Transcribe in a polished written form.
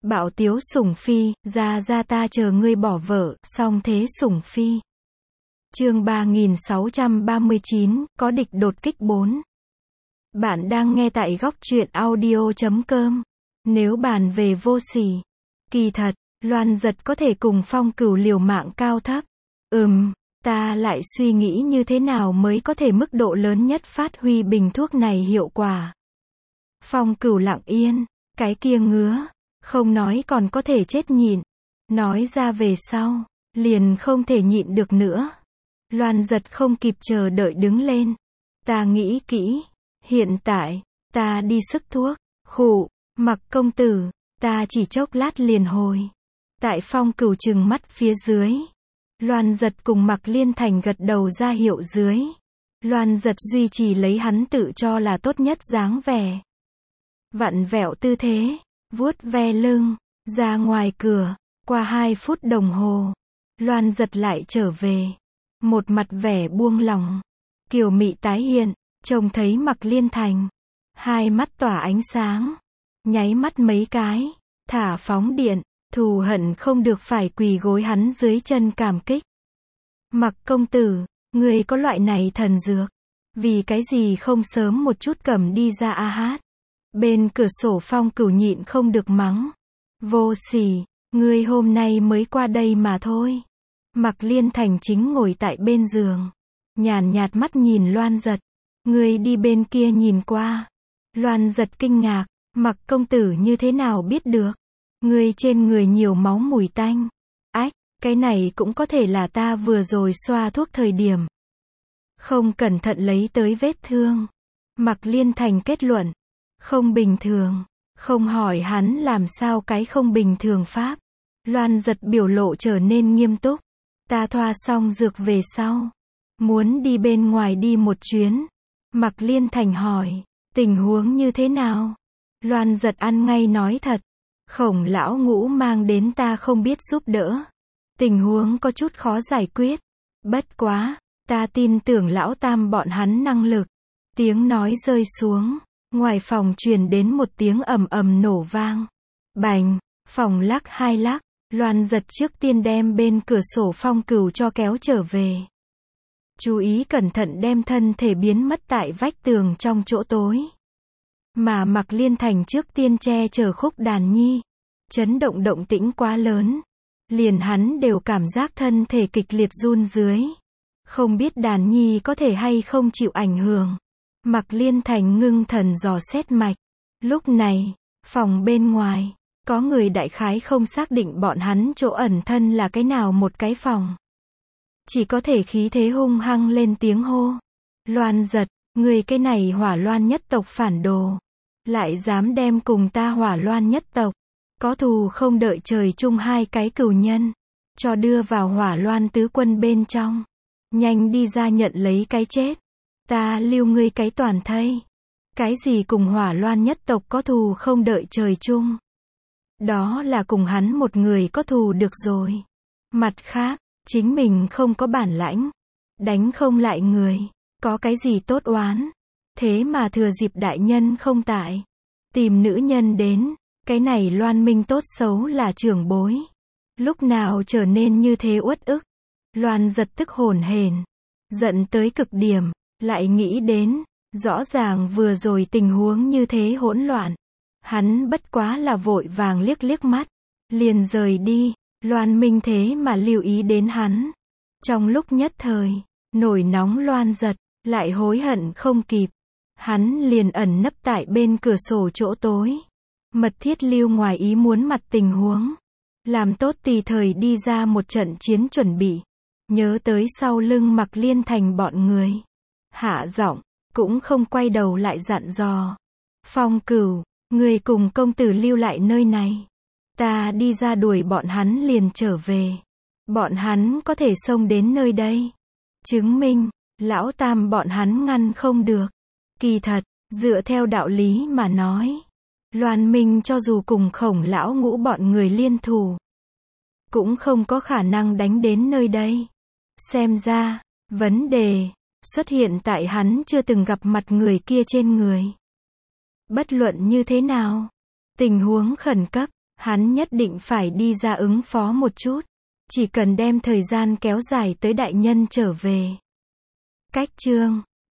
Bạo tiếu sủng phi, ra ta chờ ngươi bỏ vợ, song thế sủng phi. Chương 3639, có địch đột kích 4. Bạn đang nghe tại góc truyện audio.com. Nếu bàn về vô sỉ, kỳ thật, Loan Giật có thể cùng Phong Cửu liều mạng cao thấp. Ta lại suy nghĩ như thế nào mới có thể mức độ lớn nhất phát huy bình thuốc này hiệu quả. Phong Cửu lặng yên, cái kia ngứa, không nói còn có thể chết nhịn, nói ra về sau, liền không thể nhịn được nữa. Loan Giật không kịp chờ đợi đứng lên. Ta nghĩ kỹ, hiện tại, ta đi sức thuốc, khụ, Mặc công tử, ta chỉ chốc lát liền hồi. Tại Phong Cửu trừng mắt phía dưới. Loan Giật cùng Mặc Liên Thành gật đầu ra hiệu dưới. Loan Giật duy trì lấy hắn tự cho là tốt nhất dáng vẻ. Vặn vẹo tư thế, vuốt ve lưng, ra ngoài cửa, qua 2 phút đồng hồ. Loan Giật lại trở về. Một mặt vẻ buông lỏng, kiều mị tái hiện, trông thấy Mặc Liên Thành. 2 mắt tỏa ánh sáng, nháy mắt mấy cái, thả phóng điện, thù hận không được phải quỳ gối hắn dưới chân cảm kích. Mặc công tử, người có loại này thần dược, vì cái gì không sớm một chút cầm đi ra a hát. Bên cửa sổ Phong Cửu nhịn không được mắng. Vô sỉ, ngươi hôm nay mới qua đây mà thôi. Mặc Liên Thành chính ngồi tại bên giường, nhàn nhạt mắt nhìn Loan Giật. Ngươi đi bên kia nhìn qua. Loan Giật kinh ngạc, Mặc công tử như thế nào biết được? Ngươi trên người nhiều máu mùi tanh. Ách, cái này cũng có thể là ta vừa rồi xoa thuốc thời điểm không cẩn thận lấy tới vết thương. Mặc Liên Thành kết luận, không bình thường, không hỏi hắn làm sao cái không bình thường pháp. Loan Giật biểu lộ trở nên nghiêm túc. Ta thoa xong dược về sau, muốn đi bên ngoài đi một chuyến. Mặc Liên Thành hỏi, tình huống như thế nào? Loan Giật ăn ngay nói thật. Khổng lão ngũ mang đến ta không biết giúp đỡ. Tình huống có chút khó giải quyết. Bất quá, ta tin tưởng lão tam bọn hắn năng lực. Tiếng nói rơi xuống, ngoài phòng truyền đến một tiếng ầm ầm nổ vang. Bành, phòng lắc 2 lắc, Loan Giật trước tiên đem bên cửa sổ Phong Cửu cho kéo trở về. Chú ý cẩn thận đem thân thể biến mất tại vách tường trong chỗ tối. Mà Mặc Liên Thành trước tiên che chở Khúc Đàn Nhi. Chấn động động tĩnh quá lớn. Liền hắn đều cảm giác thân thể kịch liệt run dưới. Không biết Đàn Nhi có thể hay không chịu ảnh hưởng. Mặc Liên Thành ngưng thần dò xét mạch. Lúc này, phòng bên ngoài, có người đại khái không xác định bọn hắn chỗ ẩn thân là cái nào một cái phòng. Chỉ có thể khí thế hung hăng lên tiếng hô. Loan Giật, người cái này Hỏa Loan nhất tộc phản đồ. Lại dám đem cùng ta Hỏa Loan nhất tộc. Có thù không đợi trời chung 2 cái cừu nhân. Cho đưa vào Hỏa Loan tứ quân bên trong. Nhanh đi ra nhận lấy cái chết. Ta lưu ngươi cái toàn thây. Cái gì cùng Hỏa Loan nhất tộc có thù không đợi trời chung. Đó là cùng hắn một người có thù được rồi. Mặt khác, chính mình không có bản lãnh. Đánh không lại người. Có cái gì tốt oán. Thế mà thừa dịp đại nhân không tại. Tìm nữ nhân đến. Cái này Loan Minh tốt xấu là trưởng bối. Lúc nào trở nên như thế uất ức. Loan Giật tức hổn hển. Giận tới cực điểm. Lại nghĩ đến. Rõ ràng vừa rồi tình huống như thế hỗn loạn. Hắn bất quá là vội vàng liếc liếc mắt. Liền rời đi. Loan Minh thế mà lưu ý đến hắn. Trong lúc nhất thời. Nổi nóng Loan Giật. Lại hối hận không kịp. Hắn liền ẩn nấp tại bên cửa sổ chỗ tối. Mật thiết lưu ngoài ý muốn mặt tình huống. Làm tốt tùy thời đi ra một trận chiến chuẩn bị. Nhớ tới sau lưng Mặc Liên Thành bọn người. Hạ giọng, cũng không quay đầu lại dặn dò. Phong Cửu, người cùng công tử lưu lại nơi này. Ta đi ra đuổi bọn hắn liền trở về. Bọn hắn có thể xông đến nơi đây. Chứng minh, lão tam bọn hắn ngăn không được. Kỳ thật, dựa theo đạo lý mà nói. Loan Minh cho dù cùng Khổng lão ngũ bọn người liên thủ. Cũng không có khả năng đánh đến nơi đây. Xem ra, vấn đề xuất hiện tại hắn chưa từng gặp mặt người kia trên người. Bất luận như thế nào, tình huống khẩn cấp, Hắn nhất định phải đi ra ứng phó một chút. Chỉ cần đem thời gian kéo dài tới đại nhân trở về. Cách chương